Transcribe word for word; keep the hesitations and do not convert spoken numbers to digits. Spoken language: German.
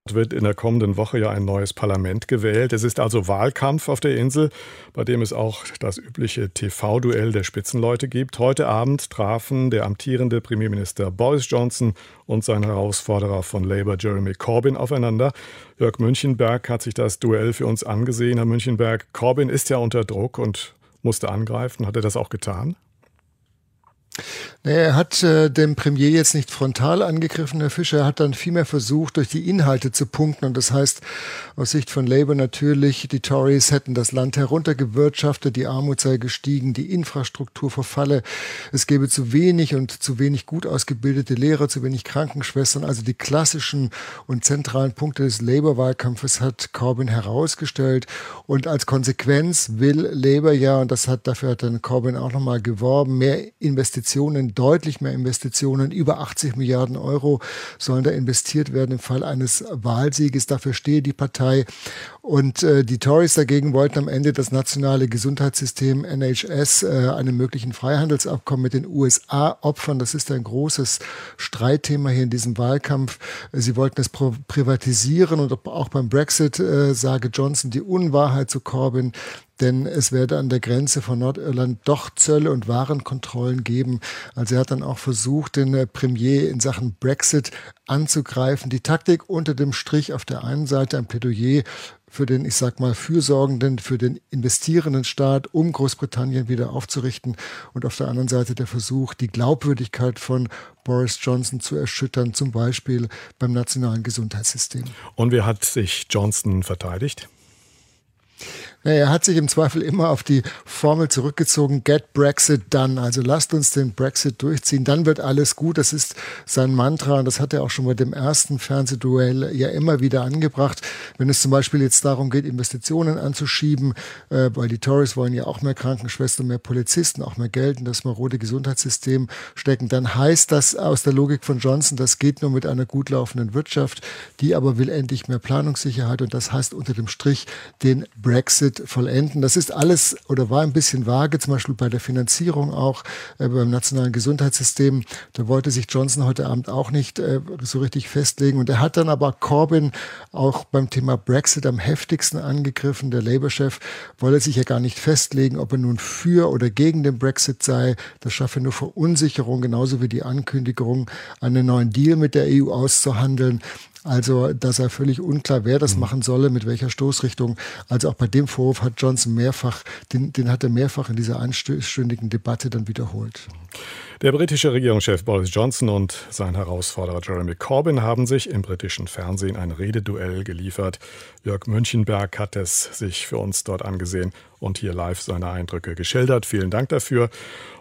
wird in der kommenden Woche ja ein neues Parlament gewählt. Es ist also Wahlkampf auf der Insel, bei dem es auch das übliche T V-Duell der Spitzenleute gibt. Heute Abend trafen der amtierende Premierminister Boris Johnson und sein Herausforderer von Labour Jeremy Corbyn aufeinander. Jörg Münchenberg hat sich das Duell für uns angesehen. Herr Münchenberg, Corbyn ist ja unter Druck und musste angreifen. Hat er das auch getan? Er hat äh, den Premier jetzt nicht frontal angegriffen, Herr Fischer. Er hat dann vielmehr versucht, durch die Inhalte zu punkten. Und das heißt, aus Sicht von Labour natürlich, die Tories hätten das Land heruntergewirtschaftet, die Armut sei gestiegen, die Infrastruktur verfalle, es gäbe zu wenig und zu wenig gut ausgebildete Lehrer, zu wenig Krankenschwestern. Also die klassischen und zentralen Punkte des Labour-Wahlkampfes hat Corbyn herausgestellt. Und als Konsequenz will Labour ja, und das hat dafür hat dann Corbyn auch nochmal geworben, mehr Investitionen, deutlich mehr Investitionen, über achtzig Milliarden Euro sollen da investiert werden im Fall eines Wahlsieges. Dafür stehe die Partei. Und äh, die Tories dagegen wollten am Ende das nationale Gesundheitssystem N H S äh, einem möglichen Freihandelsabkommen mit den U S A opfern. Das ist ein großes Streitthema hier in diesem Wahlkampf. Sie wollten es privatisieren und auch beim Brexit äh, sage Johnson die Unwahrheit zu Corbyn. Denn es werde an der Grenze von Nordirland doch Zölle und Warenkontrollen geben. Also er hat dann auch versucht, den Premier in Sachen Brexit anzugreifen. Die Taktik unter dem Strich auf der einen Seite ein Plädoyer für den, ich sag mal, fürsorgenden, für den investierenden Staat, um Großbritannien wieder aufzurichten. Und auf der anderen Seite der Versuch, die Glaubwürdigkeit von Boris Johnson zu erschüttern, zum Beispiel beim nationalen Gesundheitssystem. Und wie hat sich Johnson verteidigt? Er hat sich im Zweifel immer auf die Formel zurückgezogen, get Brexit done. Also lasst uns den Brexit durchziehen, dann wird alles gut. Das ist sein Mantra und das hat er auch schon bei dem ersten Fernsehduell ja immer wieder angebracht. Wenn es zum Beispiel jetzt darum geht, Investitionen anzuschieben, äh, weil die Tories wollen ja auch mehr Krankenschwestern, mehr Polizisten, auch mehr Geld in das marode Gesundheitssystem stecken, dann heißt das aus der Logik von Johnson, das geht nur mit einer gut laufenden Wirtschaft, die aber will endlich mehr Planungssicherheit und das heißt unter dem Strich den Brexit vollenden. Das ist alles oder war ein bisschen vage, zum Beispiel bei der Finanzierung auch, äh, beim nationalen Gesundheitssystem. Da wollte sich Johnson heute Abend auch nicht äh, so richtig festlegen. Und er hat dann aber Corbyn auch beim Thema Brexit am heftigsten angegriffen. Der Labour-Chef wolle sich ja gar nicht festlegen, ob er nun für oder gegen den Brexit sei. Das schaffe nur Verunsicherung, genauso wie die Ankündigung, einen neuen Deal mit der E U auszuhandeln. Also da sei völlig unklar, wer das machen solle, mit welcher Stoßrichtung. Also auch bei dem Vorwurf hat Johnson mehrfach, den, den hat er mehrfach in dieser einstündigen Debatte dann wiederholt. Der britische Regierungschef Boris Johnson und sein Herausforderer Jeremy Corbyn haben sich im britischen Fernsehen ein Rededuell geliefert. Jörg Münchenberg hat es sich für uns dort angesehen und hier live seine Eindrücke geschildert. Vielen Dank dafür.